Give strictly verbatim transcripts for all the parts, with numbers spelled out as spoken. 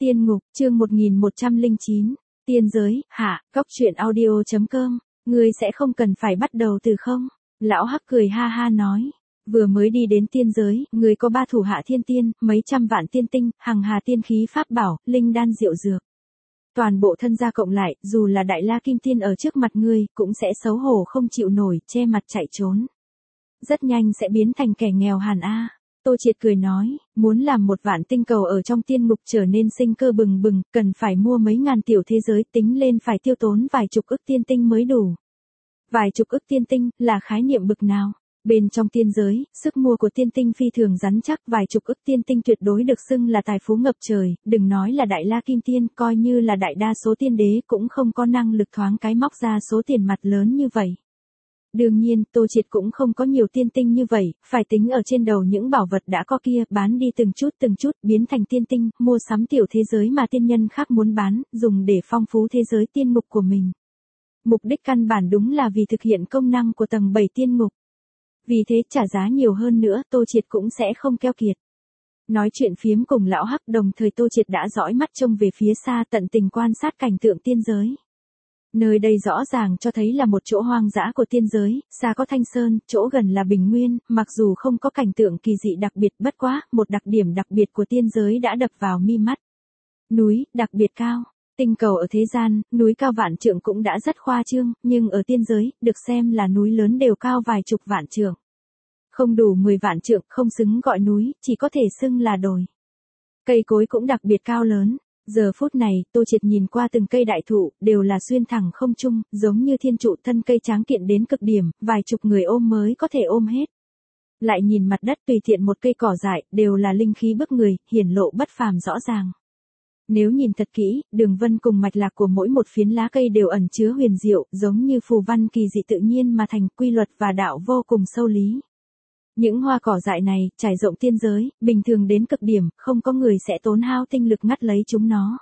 Tiên ngục, chương một nghìn một trăm lẻ chín, tiên giới, hạ, góc truyện audio.com, ngươi sẽ không cần phải bắt đầu từ không? Lão Hắc cười ha ha nói, vừa mới đi đến tiên giới, ngươi có ba thủ hạ thiên tiên, mấy trăm vạn tiên tinh, hằng hà tiên khí pháp bảo, linh đan diệu dược. Toàn bộ thân gia cộng lại, dù là đại la kim tiên ở trước mặt ngươi, cũng sẽ xấu hổ không chịu nổi, che mặt chạy trốn. Rất nhanh sẽ biến thành kẻ nghèo hàn a. Tô Triệt cười nói, muốn làm một vạn tinh cầu ở trong tiên ngục trở nên sinh cơ bừng bừng, cần phải mua mấy ngàn tiểu thế giới, tính lên phải tiêu tốn vài chục ức tiên tinh mới đủ. Vài chục ức tiên tinh, là khái niệm bực nào? Bên trong tiên giới, sức mua của tiên tinh phi thường rắn chắc, vài chục ức tiên tinh tuyệt đối được xưng là tài phú ngập trời, đừng nói là đại la kim tiên, coi như là đại đa số tiên đế cũng không có năng lực thoáng cái móc ra số tiền mặt lớn như vậy. Đương nhiên, Tô Triệt cũng không có nhiều tiên tinh như vậy, phải tính ở trên đầu những bảo vật đã có kia, bán đi từng chút từng chút, biến thành tiên tinh, mua sắm tiểu thế giới mà tiên nhân khác muốn bán, dùng để phong phú thế giới tiên ngục của mình. Mục đích căn bản đúng là vì thực hiện công năng của tầng bảy tiên ngục. Vì thế trả giá nhiều hơn nữa, Tô Triệt cũng sẽ không keo kiệt. Nói chuyện phiếm cùng lão Hắc, đồng thời Tô Triệt đã dõi mắt trông về phía xa, tận tình quan sát cảnh tượng tiên giới. Nơi đây rõ ràng cho thấy là một chỗ hoang dã của tiên giới, xa có thanh sơn, chỗ gần là bình nguyên, mặc dù không có cảnh tượng kỳ dị đặc biệt, bất quá, một đặc điểm đặc biệt của tiên giới đã đập vào mi mắt. Núi, đặc biệt cao. Tinh cầu ở thế gian, núi cao vạn trượng cũng đã rất khoa trương, nhưng ở tiên giới, được xem là núi lớn đều cao vài chục vạn trượng. Không đủ mười vạn trượng, không xứng gọi núi, chỉ có thể xưng là đồi. Cây cối cũng đặc biệt cao lớn. Giờ phút này, Tô Triệt nhìn qua từng cây đại thụ, đều là xuyên thẳng không trung, giống như thiên trụ, thân cây tráng kiện đến cực điểm, vài chục người ôm mới có thể ôm hết. Lại nhìn mặt đất tùy tiện một cây cỏ dại, đều là linh khí bức người, hiển lộ bất phàm rõ ràng. Nếu nhìn thật kỹ, đường vân cùng mạch lạc của mỗi một phiến lá cây đều ẩn chứa huyền diệu, giống như phù văn kỳ dị tự nhiên mà thành, quy luật và đạo vô cùng sâu lý. Những hoa cỏ dại này, trải rộng tiên giới, bình thường đến cực điểm, không có người sẽ tốn hao tinh lực ngắt lấy chúng nó.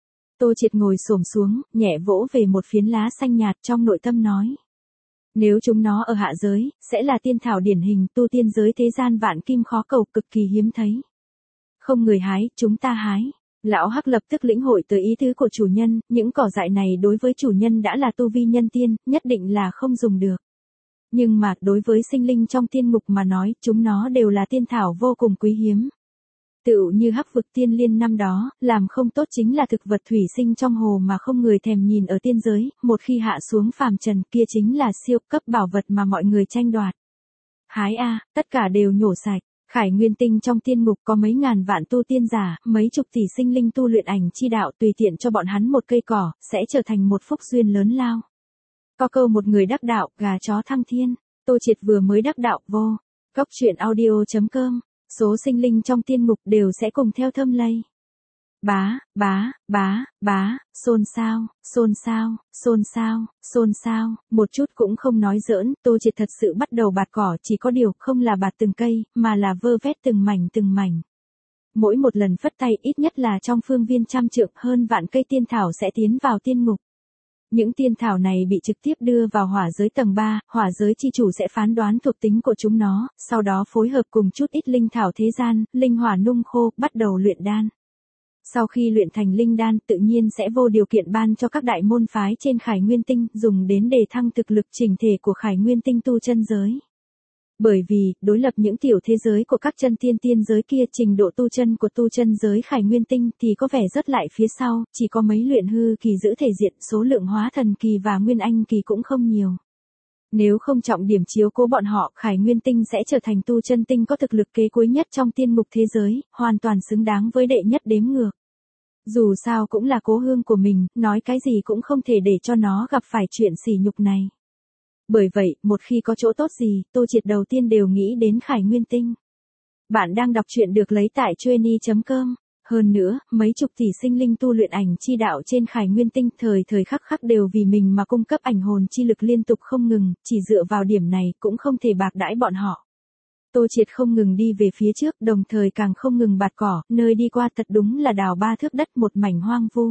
Tô Triệt ngồi xổm xuống, nhẹ vỗ về một phiến lá xanh nhạt, trong nội tâm nói. Nếu chúng nó ở hạ giới, sẽ là tiên thảo điển hình, tu tiên giới thế gian vạn kim khó cầu, cực kỳ hiếm thấy. Không người hái, chúng ta hái. Lão Hắc lập tức lĩnh hội tới ý tứ của chủ nhân, những cỏ dại này đối với chủ nhân đã là tu vi nhân tiên, nhất định là không dùng được. Nhưng mà, đối với sinh linh trong tiên ngục mà nói, chúng nó đều là tiên thảo vô cùng quý hiếm. Tựu như Hắc vực tiên liên năm đó, làm không tốt chính là thực vật thủy sinh trong hồ mà không người thèm nhìn ở tiên giới, một khi hạ xuống phàm trần kia chính là siêu cấp bảo vật mà mọi người tranh đoạt. Hái a, tất cả đều nhổ sạch. Khải Nguyên Tinh trong tiên ngục có mấy ngàn vạn tu tiên giả, mấy chục tỷ sinh linh tu luyện ảnh chi đạo, tùy tiện cho bọn hắn một cây cỏ, sẽ trở thành một phúc duyên lớn lao. Có câu một người đắc đạo, gà chó thăng thiên. Tô Triệt vừa mới đắc đạo, vô. Góc truyện audio.com, số sinh linh trong tiên ngục đều sẽ cùng theo thâm lây. Bá, bá, bá, bá, xôn xao, xôn xao, xôn xao, xôn xao, một chút cũng không nói giỡn, Tô Triệt thật sự bắt đầu bạt cỏ, chỉ có điều không là bạt từng cây, mà là vơ vét từng mảnh từng mảnh. Mỗi một lần phất tay ít nhất là trong phương viên trăm trượng, hơn vạn cây tiên thảo sẽ tiến vào tiên ngục. Những tiên thảo này bị trực tiếp đưa vào hỏa giới tầng ba, hỏa giới chi chủ sẽ phán đoán thuộc tính của chúng nó, sau đó phối hợp cùng chút ít linh thảo thế gian, linh hỏa nung khô, bắt đầu luyện đan. Sau khi luyện thành linh đan, tự nhiên sẽ vô điều kiện ban cho các đại môn phái trên Khải Nguyên Tinh, dùng đến đề thăng thực lực chỉnh thể của Khải Nguyên Tinh tu chân giới. Bởi vì, đối lập những tiểu thế giới của các chân tiên tiên giới kia, trình độ tu chân của tu chân giới Khải Nguyên Tinh thì có vẻ rất lại phía sau, chỉ có mấy luyện hư kỳ giữ thể diện, số lượng hóa thần kỳ và nguyên anh kỳ cũng không nhiều. Nếu không trọng điểm chiếu cố bọn họ, Khải Nguyên Tinh sẽ trở thành tu chân tinh có thực lực kế cuối nhất trong tiên ngục thế giới, hoàn toàn xứng đáng với đệ nhất đếm ngược. Dù sao cũng là cố hương của mình, nói cái gì cũng không thể để cho nó gặp phải chuyện sỉ nhục này. Bởi vậy, một khi có chỗ tốt gì, Tô Triệt đầu tiên đều nghĩ đến Khải Nguyên Tinh. Bạn đang đọc truyện được lấy tại chueny chấm com. Hơn nữa, mấy chục tỷ sinh linh tu luyện ảnh chi đạo trên Khải Nguyên Tinh thời thời khắc khắc đều vì mình mà cung cấp ảnh hồn chi lực liên tục không ngừng, chỉ dựa vào điểm này cũng không thể bạc đãi bọn họ. Tô Triệt không ngừng đi về phía trước, đồng thời càng không ngừng bạt cỏ, nơi đi qua thật đúng là đào ba thước đất một mảnh hoang vu.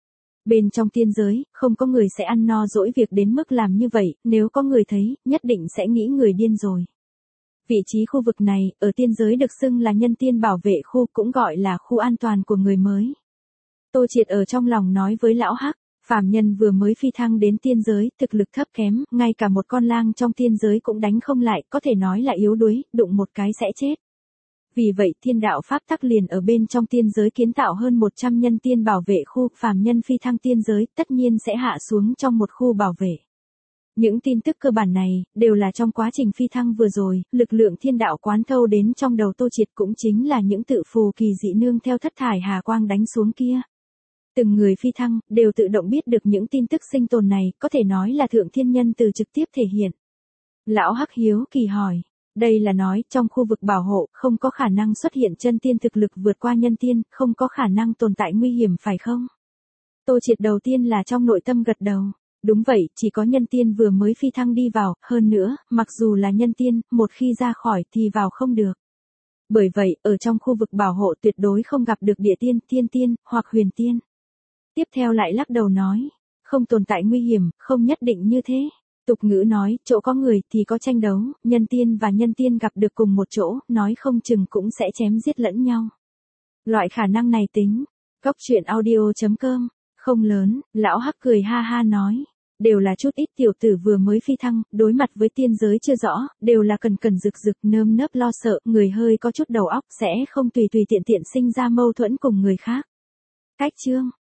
Bên trong tiên giới, không có người sẽ ăn no dỗi việc đến mức làm như vậy, nếu có người thấy, nhất định sẽ nghĩ người điên rồi. Vị trí khu vực này, ở tiên giới được xưng là nhân tiên bảo vệ khu, cũng gọi là khu an toàn của người mới. Tô Triệt ở trong lòng nói với lão Hắc, phàm nhân vừa mới phi thăng đến tiên giới, thực lực thấp kém, ngay cả một con lang trong tiên giới cũng đánh không lại, có thể nói là yếu đuối, đụng một cái sẽ chết. Vì vậy thiên đạo pháp tắc liền ở bên trong tiên giới kiến tạo hơn một trăm nhân tiên bảo vệ khu, phàm nhân phi thăng tiên giới, tất nhiên sẽ hạ xuống trong một khu bảo vệ. Những tin tức cơ bản này, đều là trong quá trình phi thăng vừa rồi, lực lượng thiên đạo quán thâu đến trong đầu Tô Triệt cũng chính là những tự phù kỳ dị nương theo thất thải hà quang đánh xuống kia. Từng người phi thăng, đều tự động biết được những tin tức sinh tồn này, có thể nói là thượng thiên nhân từ trực tiếp thể hiện. Lão Hắc hiếu kỳ hỏi, đây là nói, trong khu vực bảo hộ, không có khả năng xuất hiện chân tiên thực lực vượt qua nhân tiên, không có khả năng tồn tại nguy hiểm phải không? Tô Triệt đầu tiên là trong nội tâm gật đầu. Đúng vậy, chỉ có nhân tiên vừa mới phi thăng đi vào, hơn nữa, mặc dù là nhân tiên, một khi ra khỏi thì vào không được. Bởi vậy, ở trong khu vực bảo hộ tuyệt đối không gặp được địa tiên, thiên tiên, hoặc huyền tiên. Tiếp theo lại lắc đầu nói, không tồn tại nguy hiểm, không nhất định như thế. Tục ngữ nói, chỗ có người thì có tranh đấu, nhân tiên và nhân tiên gặp được cùng một chỗ, nói không chừng cũng sẽ chém giết lẫn nhau. Loại khả năng này tính, góc truyện audio chấm com, không lớn, lão Hắc cười ha ha nói. Đều là chút ít tiểu tử vừa mới phi thăng, đối mặt với tiên giới chưa rõ, đều là cần cần rực rực nơm nớp lo sợ, người hơi có chút đầu óc sẽ không tùy tùy tiện tiện sinh ra mâu thuẫn cùng người khác. Cách chương